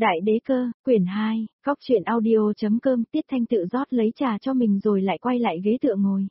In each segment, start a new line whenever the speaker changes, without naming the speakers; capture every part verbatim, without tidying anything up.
Đại đế cơ, quyển hai, Cóc truyện audio.com. Tiết Thanh tự rót lấy trà cho mình rồi lại quay lại ghế tựa ngồi.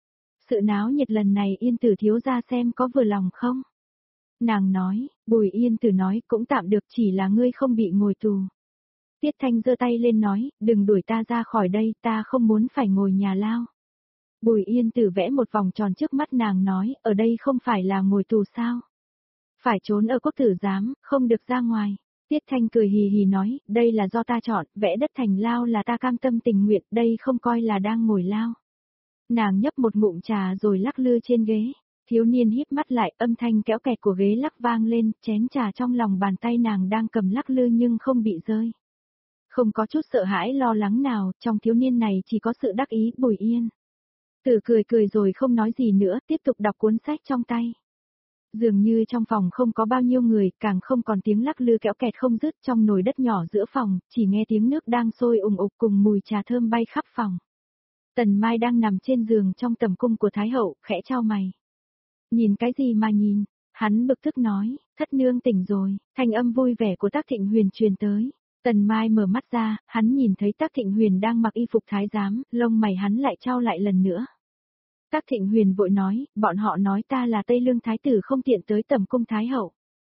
Sự náo nhiệt lần này Yên Tử thiếu gia xem có vừa lòng không? Nàng nói, Bùi Yên Tử nói cũng tạm được, chỉ là ngươi không bị ngồi tù. Tiết Thanh giơ tay lên nói, đừng đuổi ta ra khỏi đây, ta không muốn phải ngồi nhà lao. Bùi Yên Tử vẽ một vòng tròn trước mắt nàng nói, ở đây không phải là ngồi tù sao? Phải trốn ở quốc tử giám, không được ra ngoài. Tiết Thanh cười hì hì nói, đây là do ta chọn, vẽ đất thành lao là ta cam tâm tình nguyện, đây không coi là đang ngồi lao. Nàng nhấp một ngụm trà rồi lắc lư trên ghế. Thiếu niên híp mắt lại, âm thanh kéo kẹt của ghế lắc vang lên, chén trà trong lòng bàn tay nàng đang cầm lắc lư nhưng không bị rơi. Không có chút sợ hãi lo lắng nào, trong thiếu niên này chỉ có sự đắc ý. Bùi Yên Tử cười cười rồi không nói gì nữa, tiếp tục đọc cuốn sách trong tay. Dường như trong phòng không có bao nhiêu người, càng không còn tiếng lắc lư kéo kẹt không dứt trong nồi đất nhỏ giữa phòng, chỉ nghe tiếng nước đang sôi ùng ục cùng mùi trà thơm bay khắp phòng. Tần Mai đang nằm trên giường trong tầm cung của Thái Hậu, khẽ chau mày. Nhìn cái gì mà nhìn? Hắn bực tức nói, thất nương tỉnh rồi, thanh âm vui vẻ của Tác Thịnh Huyền truyền tới. Tần Mai mở mắt ra, hắn nhìn thấy Tác Thịnh Huyền đang mặc y phục thái giám, lông mày hắn lại chau lại lần nữa. Tác Thịnh Huyền vội nói, bọn họ nói ta là Tây Lương Thái tử không tiện tới tầm cung Thái Hậu.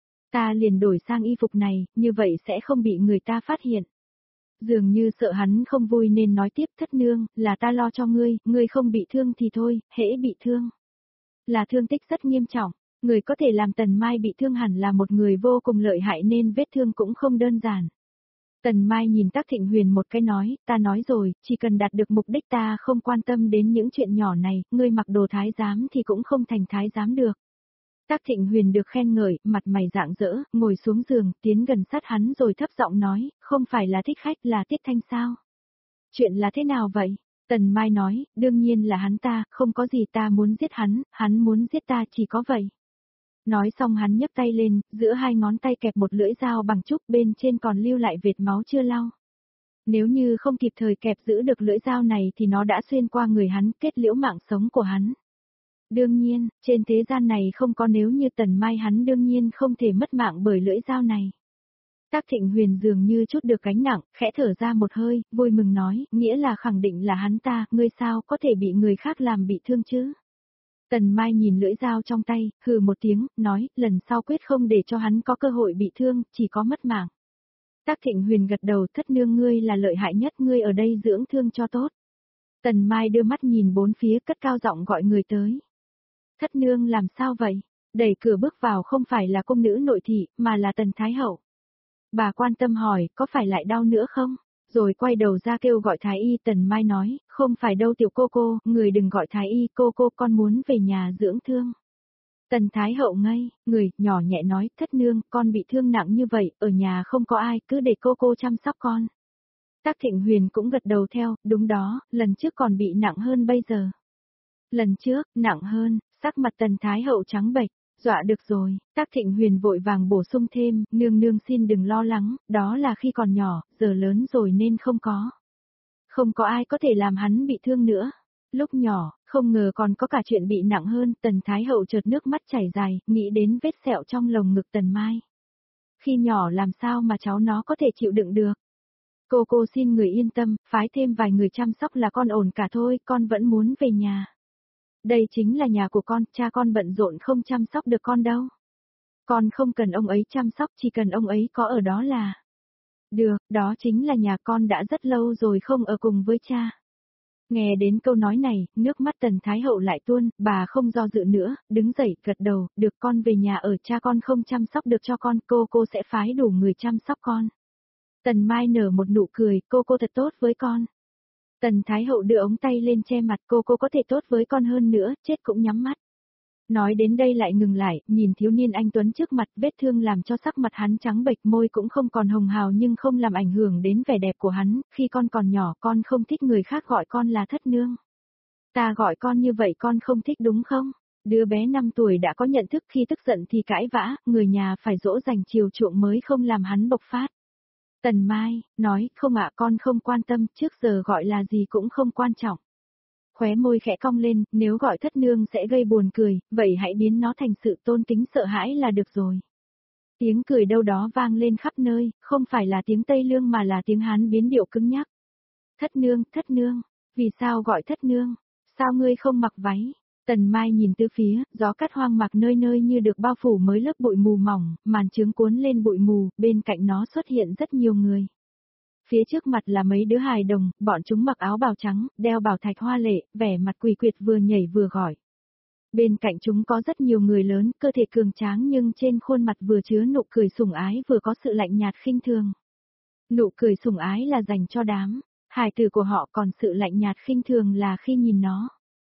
Ta liền đổi sang y phục này, như vậy sẽ không bị người ta phát hiện. Dường như sợ hắn không vui nên nói tiếp, thất nương, là ta lo cho ngươi, ngươi không bị thương thì thôi, hễ bị thương. Là thương tích rất nghiêm trọng, người có thể làm Tần Mai bị thương hẳn là một người vô cùng lợi hại nên vết thương cũng không đơn giản. Tần Mai nhìn Tác Thịnh Huyền một cái nói, ta nói rồi, chỉ cần đạt được mục đích ta không quan tâm đến những chuyện nhỏ này, ngươi mặc đồ thái giám thì cũng không thành thái giám được. Tác Thịnh Huyền được khen ngợi, mặt mày rạng rỡ, ngồi xuống giường, tiến gần sát hắn rồi thấp giọng nói, không phải là thích khách là Tiết Thanh sao? Chuyện là thế nào vậy? Tần Mai nói, đương nhiên là hắn ta, không có gì ta muốn giết hắn, hắn muốn giết ta chỉ có vậy. Nói xong hắn nhấc tay lên, giữa hai ngón tay kẹp một lưỡi dao bằng trúc, bên trên còn lưu lại vệt máu chưa lau. Nếu như không kịp thời kẹp giữ được lưỡi dao này thì nó đã xuyên qua người hắn, kết liễu mạng sống của hắn. Đương nhiên, trên thế gian này không có nếu như Tần Mai, hắn đương nhiên không thể mất mạng bởi lưỡi dao này. Tác Thịnh Huyền dường như chút được gánh nặng, khẽ thở ra một hơi, vui mừng nói, nghĩa là khẳng định là hắn ta, ngươi sao có thể bị người khác làm bị thương chứ? Tần Mai nhìn lưỡi dao trong tay, hừ một tiếng, nói, lần sau quyết không để cho hắn có cơ hội bị thương, chỉ có mất mạng. Tác Thịnh Huyền gật đầu, thất nương ngươi là lợi hại nhất, ngươi ở đây dưỡng thương cho tốt. Tần Mai đưa mắt nhìn bốn phía, cất cao giọng gọi người tới. Thất nương làm sao vậy? Đẩy cửa bước vào không phải là cung nữ nội thị, mà là Tần Thái Hậu. Bà quan tâm hỏi, có phải lại đau nữa không? Rồi quay đầu ra kêu gọi Thái Y. Tần Mai nói, không phải đâu tiểu cô cô, người đừng gọi Thái Y, cô cô con muốn về nhà dưỡng thương. Tần Thái Hậu ngây, người, nhỏ nhẹ nói, thất nương, con bị thương nặng như vậy, ở nhà không có ai, cứ để cô cô chăm sóc con. Tác Thịnh Huyền cũng gật đầu theo, đúng đó, lần trước còn bị nặng hơn bây giờ. Lần trước, nặng hơn, sắc mặt Tần Thái Hậu trắng bệch. Dọa được rồi, Tác Thịnh Huyền vội vàng bổ sung thêm, nương nương xin đừng lo lắng, đó là khi còn nhỏ, giờ lớn rồi nên không có. Không có ai có thể làm hắn bị thương nữa. Lúc nhỏ, không ngờ còn có cả chuyện bị nặng hơn, Tần Thái Hậu chợt nước mắt chảy dài, nghĩ đến vết sẹo trong lồng ngực Tần Mai. Khi nhỏ làm sao mà cháu nó có thể chịu đựng được. Cô cô xin người yên tâm, phái thêm vài người chăm sóc là con ổn cả thôi, con vẫn muốn về nhà. Đây chính là nhà của con, cha con bận rộn không chăm sóc được con đâu. Con không cần ông ấy chăm sóc, chỉ cần ông ấy có ở đó là. Được, đó chính là nhà con, đã rất lâu rồi không ở cùng với cha. Nghe đến câu nói này, nước mắt Tần Thái Hậu lại tuôn, bà không do dự nữa, đứng dậy, gật đầu, được con về nhà ở, cha con không chăm sóc được cho con, cô cô sẽ phái đủ người chăm sóc con. Tần Mai nở một nụ cười, cô cô thật tốt với con. Tần Thái Hậu đưa ống tay lên che mặt, cô cô có thể tốt với con hơn nữa, chết cũng nhắm mắt. Nói đến đây lại ngừng lại, nhìn thiếu niên anh tuấn trước mặt, vết thương làm cho sắc mặt hắn trắng bệch, môi cũng không còn hồng hào nhưng không làm ảnh hưởng đến vẻ đẹp của hắn, khi con còn nhỏ con không thích người khác gọi con là thất nương. Ta gọi con như vậy con không thích đúng không? Đứa bé năm tuổi đã có nhận thức, khi tức giận thì cãi vã, người nhà phải dỗ dành chiều chuộng mới không làm hắn bộc phát. Tần Mai, nói, không ạ con không quan tâm, trước giờ gọi là gì cũng không quan trọng. Khóe môi khẽ cong lên, nếu gọi thất nương sẽ gây buồn cười, vậy hãy biến nó thành sự tôn kính sợ hãi là được rồi. Tiếng cười đâu đó vang lên khắp nơi, không phải là tiếng Tây Lương mà là tiếng Hán biến điệu cứng nhắc. Thất nương, thất nương, vì sao gọi thất nương? Sao ngươi không mặc váy? Tần Mai nhìn tứ phía, gió cát hoang mạc nơi nơi như được bao phủ mới lớp bụi mù mỏng, màn trướng cuốn lên bụi mù, bên cạnh nó xuất hiện rất nhiều người. Phía trước mặt là mấy đứa hài đồng, bọn chúng mặc áo bào trắng, đeo bảo thạch hoa lệ, vẻ mặt quỳ quyệt vừa nhảy vừa gọi. Bên cạnh chúng có rất nhiều người lớn, cơ thể cường tráng nhưng trên khuôn mặt vừa chứa nụ cười sủng ái vừa có sự lạnh nhạt khinh thường. Nụ cười sủng ái là dành cho đám hài tử của họ, còn sự lạnh nhạt khinh thường là khi nhìn nó.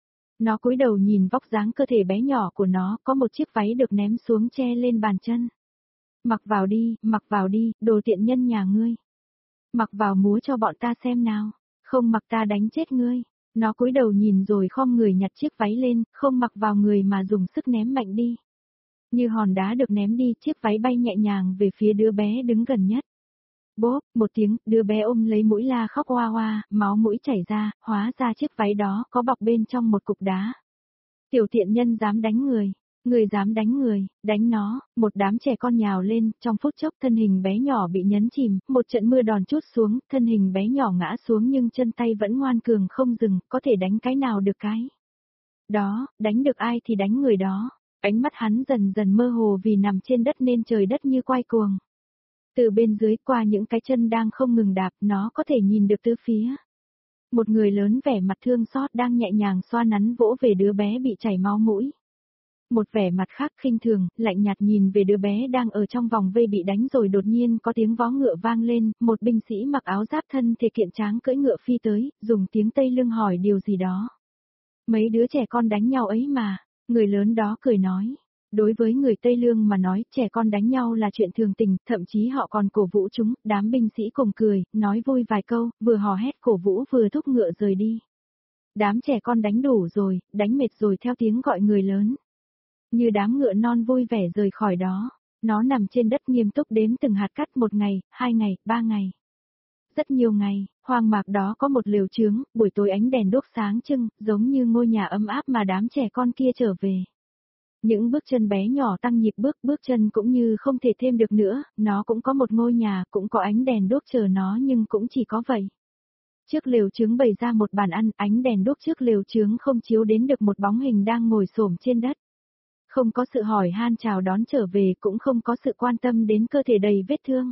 Nó cúi đầu nhìn vóc dáng cơ thể bé nhỏ của nó, có một chiếc váy được ném xuống che lên bàn chân. Mặc vào đi, mặc vào đi, đồ tiện nhân nhà ngươi. Mặc vào múa cho bọn ta xem nào, không mặc ta đánh chết ngươi. Nó cúi đầu nhìn rồi khom người nhặt chiếc váy lên, không mặc vào người mà dùng sức ném mạnh đi. Như hòn đá được ném đi, chiếc váy bay nhẹ nhàng về phía đứa bé đứng gần nhất. Bốp, một tiếng, đứa bé ôm lấy mũi la khóc oa oa, máu mũi chảy ra, hóa ra chiếc váy đó có bọc bên trong một cục đá. Tiểu tiện nhân dám đánh người, người dám đánh người, đánh nó, một đám trẻ con nhào lên, trong phút chốc thân hình bé nhỏ bị nhấn chìm, một trận mưa đòn trút xuống, thân hình bé nhỏ ngã xuống nhưng chân tay vẫn ngoan cường không dừng, có thể đánh cái nào được cái. Đó, đánh được ai thì đánh người đó, ánh mắt hắn dần dần mơ hồ vì nằm trên đất nên trời đất như quay cuồng. Từ bên dưới qua những cái chân đang không ngừng đạp, nó có thể nhìn được tứ phía. Một người lớn vẻ mặt thương xót đang nhẹ nhàng xoa nắn vỗ về đứa bé bị chảy máu mũi. Một vẻ mặt khác khinh thường, lạnh nhạt nhìn về đứa bé đang ở trong vòng vây bị đánh rồi đột nhiên có tiếng vó ngựa vang lên, một binh sĩ mặc áo giáp thân thể kiện tráng cưỡi ngựa phi tới, dùng tiếng Tây Lương hỏi điều gì đó. Mấy đứa trẻ con đánh nhau ấy mà, người lớn đó cười nói. Đối với người Tây Lương mà nói, trẻ con đánh nhau là chuyện thường tình, thậm chí họ còn cổ vũ chúng, đám binh sĩ cùng cười, nói vui vài câu, vừa hò hét cổ vũ vừa thúc ngựa rời đi. Đám trẻ con đánh đủ rồi, đánh mệt rồi theo tiếng gọi người lớn. Như đám ngựa non vui vẻ rời khỏi đó, nó nằm trên đất nghiêm túc đếm từng hạt cát, một ngày, hai ngày, ba ngày. Rất nhiều ngày, hoang mạc đó có một lều chướng, buổi tối ánh đèn đuốc sáng trưng, giống như ngôi nhà ấm áp mà đám trẻ con kia trở về. Những bước chân bé nhỏ tăng nhịp bước, bước chân cũng như không thể thêm được nữa, nó cũng có một ngôi nhà, cũng có ánh đèn đuốc chờ nó nhưng cũng chỉ có vậy. Trước lều trướng bày ra một bàn ăn, ánh đèn đuốc trước lều trướng không chiếu đến được một bóng hình đang ngồi xổm trên đất. Không có sự hỏi han chào đón trở về, cũng không có sự quan tâm đến cơ thể đầy vết thương.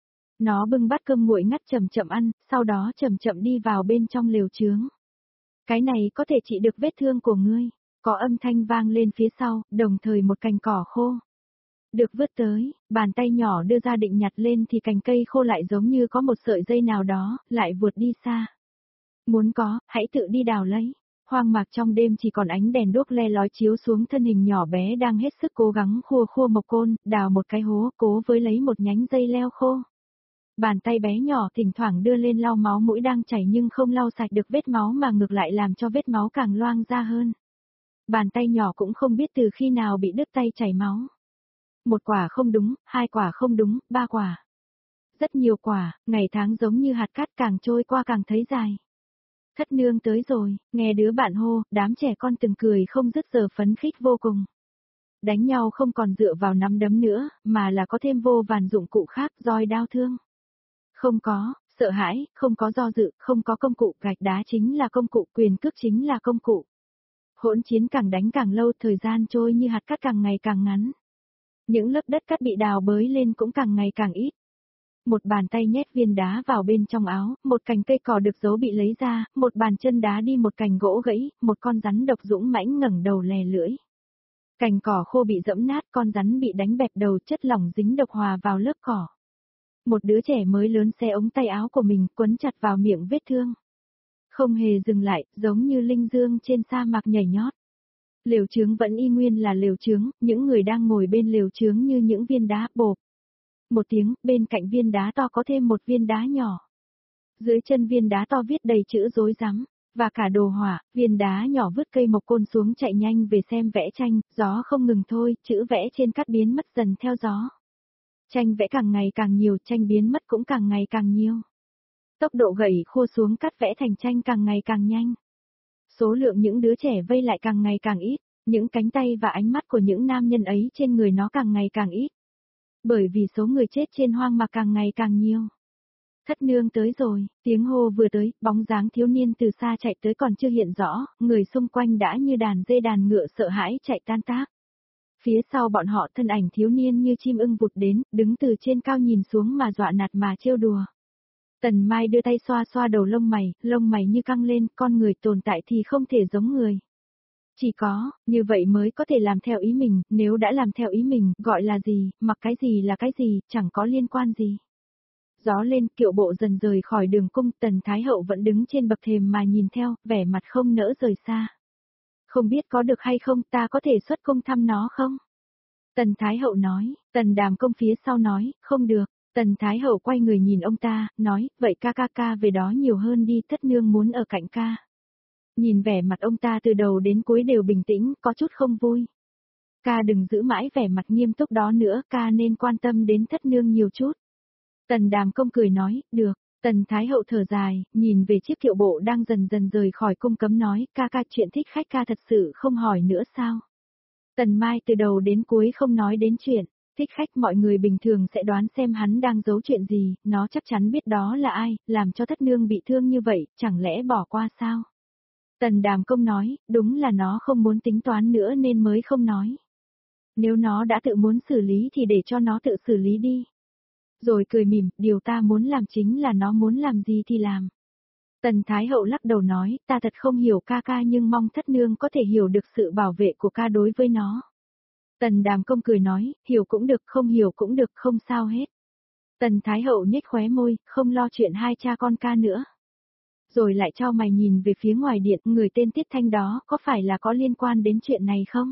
Nó bưng bát cơm nguội ngắt chậm chậm ăn, sau đó chậm chậm đi vào bên trong lều trướng. Cái này có thể trị được vết thương của ngươi. Có âm thanh vang lên phía sau, đồng thời một cành cỏ khô được vứt tới, bàn tay nhỏ đưa ra định nhặt lên thì cành cây khô lại giống như có một sợi dây nào đó, lại vụt đi xa. Muốn có, hãy tự đi đào lấy. Hoang mạc trong đêm chỉ còn ánh đèn đuốc le lói chiếu xuống thân hình nhỏ bé đang hết sức cố gắng khua khua mộc côn, đào một cái hố, cố với lấy một nhánh dây leo khô. Bàn tay bé nhỏ thỉnh thoảng đưa lên lau máu mũi đang chảy nhưng không lau sạch được vết máu mà ngược lại làm cho vết máu càng loang ra hơn. Bàn tay nhỏ cũng không biết từ khi nào bị đứt tay chảy máu. Một quả không đúng, hai quả không đúng, ba quả. Rất nhiều quả, ngày tháng giống như hạt cát càng trôi qua càng thấy dài. Thất nương tới rồi, nghe đứa bạn hô, đám trẻ con từng cười không dứt giờ phấn khích vô cùng. Đánh nhau không còn dựa vào nắm đấm nữa, mà là có thêm vô vàn dụng cụ khác, roi đao thương. Không có, sợ hãi, không có do dự, không có công cụ, gạch đá chính là công cụ, quyền cước chính là công cụ. Hỗn chiến càng đánh càng lâu, thời gian trôi như hạt cát càng ngày càng ngắn. Những lớp đất cát bị đào bới lên cũng càng ngày càng ít. Một bàn tay nhét viên đá vào bên trong áo, một cành cây cỏ được giấu bị lấy ra, một bàn chân đá đi một cành gỗ gãy, một con rắn độc dũng mãnh ngẩng đầu lè lưỡi. Cành cỏ khô bị dẫm nát, con rắn bị đánh bẹp đầu, chất lỏng dính độc hòa vào lớp cỏ. Một đứa trẻ mới lớn xé ống tay áo của mình quấn chặt vào miệng vết thương. Không hề dừng lại, giống như linh dương trên sa mạc nhảy nhót. Lều trướng vẫn y nguyên là lều trướng, những người đang ngồi bên lều trướng như những viên đá bộp. Một tiếng, bên cạnh viên đá to có thêm một viên đá nhỏ. Dưới chân viên đá to viết đầy chữ rối rắm, và cả đồ họa, viên đá nhỏ vứt cây mộc côn xuống chạy nhanh về xem vẽ tranh, gió không ngừng thôi, chữ vẽ trên cát biến mất dần theo gió. Tranh vẽ càng ngày càng nhiều, tranh biến mất cũng càng ngày càng nhiều. Tốc độ gẩy khua xuống cát vẽ thành tranh càng ngày càng nhanh. Số lượng những đứa trẻ vây lại càng ngày càng ít, những cánh tay và ánh mắt của những nam nhân ấy trên người nó càng ngày càng ít. Bởi vì số người chết trên hoang mạc càng ngày càng nhiều. Thất nương tới rồi, tiếng hô vừa tới, bóng dáng thiếu niên từ xa chạy tới còn chưa hiện rõ, người xung quanh đã như đàn dê đàn ngựa sợ hãi chạy tan tác. Phía sau bọn họ thân ảnh thiếu niên như chim ưng vụt đến, đứng từ trên cao nhìn xuống mà dọa nạt mà trêu đùa. Tần Mai đưa tay xoa xoa đầu lông mày, lông mày như căng lên, con người tồn tại thì không thể giống người. Chỉ có, như vậy mới có thể làm theo ý mình, nếu đã làm theo ý mình, gọi là gì, mặc cái gì là cái gì, chẳng có liên quan gì. Gió lên, kiệu bộ dần rời khỏi đường cung, Tần Thái Hậu vẫn đứng trên bậc thềm mà nhìn theo, vẻ mặt không nỡ rời xa. Không biết có được hay không, ta có thể xuất cung thăm nó không? Tần Thái Hậu nói, Tần Đàm Công phía sau nói, không được. Tần Thái Hậu quay người nhìn ông ta, nói, vậy ca ca ca về đó nhiều hơn đi, thất nương muốn ở cạnh ca. Nhìn vẻ mặt ông ta từ đầu đến cuối đều bình tĩnh, có chút không vui. Ca đừng giữ mãi vẻ mặt nghiêm túc đó nữa, ca nên quan tâm đến thất nương nhiều chút. Tần Đàm Công cười nói, được. Tần Thái Hậu thở dài, nhìn về chiếc kiệu bộ đang dần dần rời khỏi cung cấm nói, ca ca chuyện thích khách ca thật sự không hỏi nữa sao? Tần Mai từ đầu đến cuối không nói đến chuyện. Thích khách mọi người bình thường sẽ đoán xem hắn đang giấu chuyện gì, nó chắc chắn biết đó là ai, làm cho thất nương bị thương như vậy, chẳng lẽ bỏ qua sao? Tần Đàm Công nói, đúng là nó không muốn tính toán nữa nên mới không nói. Nếu nó đã tự muốn xử lý thì để cho nó tự xử lý đi. Rồi cười mỉm, điều ta muốn làm chính là nó muốn làm gì thì làm. Tần Thái Hậu lắc đầu nói, ta thật không hiểu ca ca nhưng mong thất nương có thể hiểu được sự bảo vệ của ca đối với nó. Tần Đàm Công cười nói, hiểu cũng được, không hiểu cũng được, không sao hết. Tần Thái Hậu nhếch khóe môi, không lo chuyện hai cha con ca nữa. Rồi lại cho mày nhìn về phía ngoài điện, người tên Tiết Thanh đó có phải là có liên quan đến chuyện này không?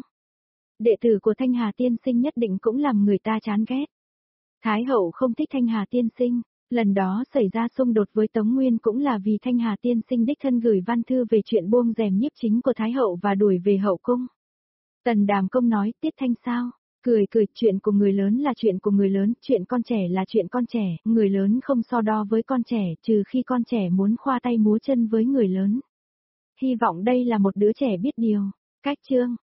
Đệ tử của Thanh Hà Tiên Sinh nhất định cũng làm người ta chán ghét. Thái Hậu không thích Thanh Hà Tiên Sinh, lần đó xảy ra xung đột với Tống Nguyên cũng là vì Thanh Hà Tiên Sinh đích thân gửi văn thư về chuyện buông rèm nhiếp chính của Thái Hậu và đuổi về hậu cung. Tần Đàm Công nói, Tiết Thanh sao? Cười cười, chuyện của người lớn là chuyện của người lớn, chuyện con trẻ là chuyện con trẻ, người lớn không so đo với con trẻ, trừ khi con trẻ muốn khoa tay múa chân với người lớn. Hy vọng đây là một đứa trẻ biết điều. Cách chương